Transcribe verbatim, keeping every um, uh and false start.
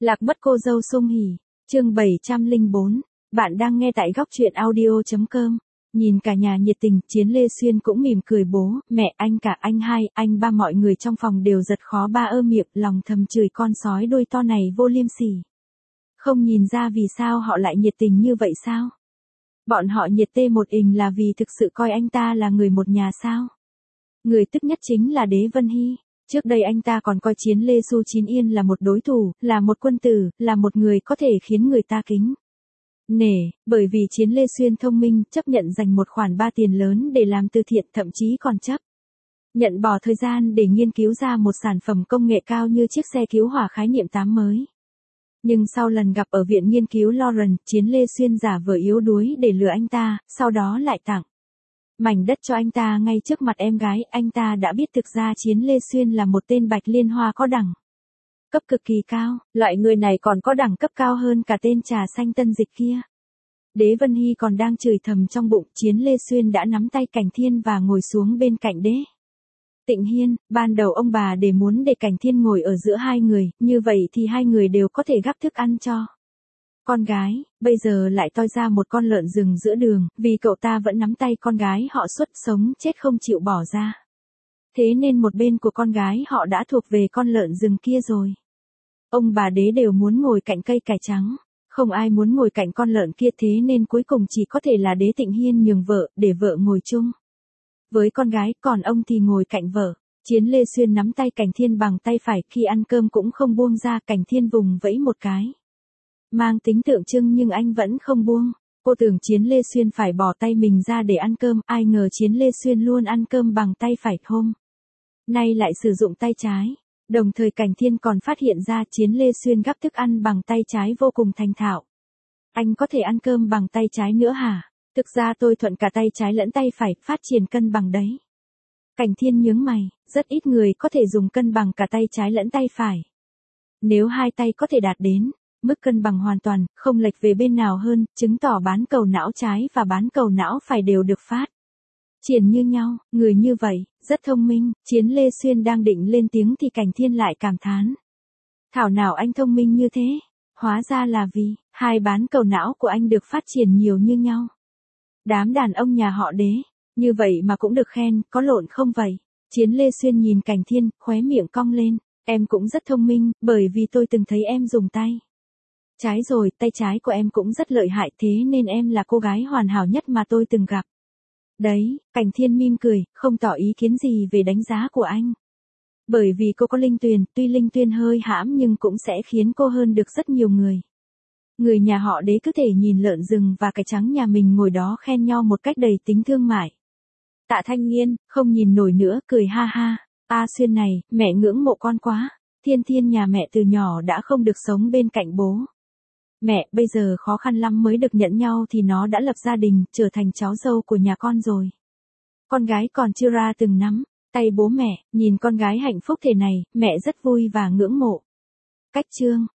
Lạc mất cô dâu Sung Hỉ, chương bảy trăm lẻ bốn, bạn đang nghe tại góc truyện audio.com. Nhìn cả nhà nhiệt tình, Chiến Lê Xuyên cũng mỉm cười bố, mẹ, anh cả, anh hai, anh ba, mọi người trong phòng đều giật khó ba ơ miệng, lòng thầm chửi con sói đôi to này vô liêm sỉ. Không nhìn ra vì sao họ lại nhiệt tình như vậy sao? Bọn họ nhiệt tê một ình là vì thực sự coi anh ta là người một nhà sao? Người tức nhất chính là Đế Vân Hy. Trước đây anh ta còn coi Chiến Lê Xu Chín Yên là một đối thủ, là một quân tử, là một người có thể khiến người ta kính nể, bởi vì Chiến Lê Xuyên thông minh, chấp nhận dành một khoản ba tiền lớn để làm từ thiện, thậm chí còn chấp nhận bỏ thời gian để nghiên cứu ra một sản phẩm công nghệ cao như chiếc xe cứu hỏa khái niệm tám mới. Nhưng sau lần gặp ở viện nghiên cứu Lawrence, Chiến Lê Xuyên giả vờ yếu đuối để lừa anh ta, sau đó lại tặng mảnh đất cho anh ta ngay trước mặt em gái. Anh ta đã biết thực ra Chiến Lê Xuyên là một tên bạch liên hoa có đẳng cấp cực kỳ cao, loại người này còn có đẳng cấp cao hơn cả tên trà xanh tân dịch kia. Đế Vân Hy còn đang chửi thầm trong bụng, Chiến Lê Xuyên đã nắm tay Cảnh Thiên và ngồi xuống bên cạnh Đế Tịnh Hiên. Ban đầu ông bà để muốn để Cảnh Thiên ngồi ở giữa hai người, như vậy thì hai người đều có thể gắp thức ăn cho con gái, bây giờ lại toi ra một con lợn rừng giữa đường, vì cậu ta vẫn nắm tay con gái họ suốt sống chết không chịu bỏ ra. Thế nên một bên của con gái họ đã thuộc về con lợn rừng kia rồi. Ông bà Đế đều muốn ngồi cạnh cây cải trắng, không ai muốn ngồi cạnh con lợn kia, thế nên cuối cùng chỉ có thể là Đế Tịnh Hiên nhường vợ, để vợ ngồi chung với con gái, còn ông thì ngồi cạnh vợ. Chiến Lê Xuyên nắm tay Cảnh Thiên bằng tay phải, khi ăn cơm cũng không buông ra. Cảnh Thiên vùng vẫy một cái mang tính tượng trưng nhưng anh vẫn không buông. Cô tưởng Chiến Lê Xuyên phải bỏ tay mình ra để ăn cơm, ai ngờ Chiến Lê Xuyên luôn ăn cơm bằng tay phải, hôm nay lại sử dụng tay trái. Đồng thời Cảnh Thiên còn phát hiện ra Chiến Lê Xuyên gắp thức ăn bằng tay trái vô cùng thành thạo. Anh có thể ăn cơm bằng tay trái nữa hả? Thực ra tôi thuận cả tay trái lẫn tay phải, phát triển cân bằng đấy. Cảnh Thiên nhướng mày, rất ít người có thể dùng cân bằng cả tay trái lẫn tay phải. Nếu hai tay có thể đạt đến mức cân bằng hoàn toàn, không lệch về bên nào hơn, chứng tỏ bán cầu não trái và bán cầu não phải đều được phát triển như nhau. Người như vậy, rất thông minh. Chiến Lê Xuyên đang định lên tiếng thì Cảnh Thiên lại cảm thán. Thảo nào anh thông minh như thế, hóa ra là vì hai bán cầu não của anh được phát triển nhiều như nhau. Đám đàn ông nhà họ Đế, như vậy mà cũng được khen, có lộn không vậy? Chiến Lê Xuyên nhìn Cảnh Thiên, khóe miệng cong lên. Em cũng rất thông minh, bởi vì tôi từng thấy em dùng tay trái rồi, tay trái của em cũng rất lợi hại, thế nên em là cô gái hoàn hảo nhất mà tôi từng gặp. Đấy, Cảnh Thiên mỉm cười, không tỏ ý kiến gì về đánh giá của anh. Bởi vì cô có linh tuyền, tuy linh tuyền hơi hãm nhưng cũng sẽ khiến cô hơn được rất nhiều người. Người nhà họ Đế cứ thể nhìn lợn rừng và cải trắng nhà mình ngồi đó khen nhau một cách đầy tính thương mại. Tạ Thanh Niên, không nhìn nổi nữa, cười ha ha. A Xuyên này, mẹ ngưỡng mộ con quá. Thiên Thiên nhà mẹ từ nhỏ đã không được sống bên cạnh bố mẹ, bây giờ khó khăn lắm mới được nhận nhau thì nó đã lập gia đình, trở thành cháu dâu của nhà con rồi. Con gái còn chưa ra từng nắm tay bố mẹ, nhìn con gái hạnh phúc thế này, mẹ rất vui và ngưỡng mộ. Cách chương,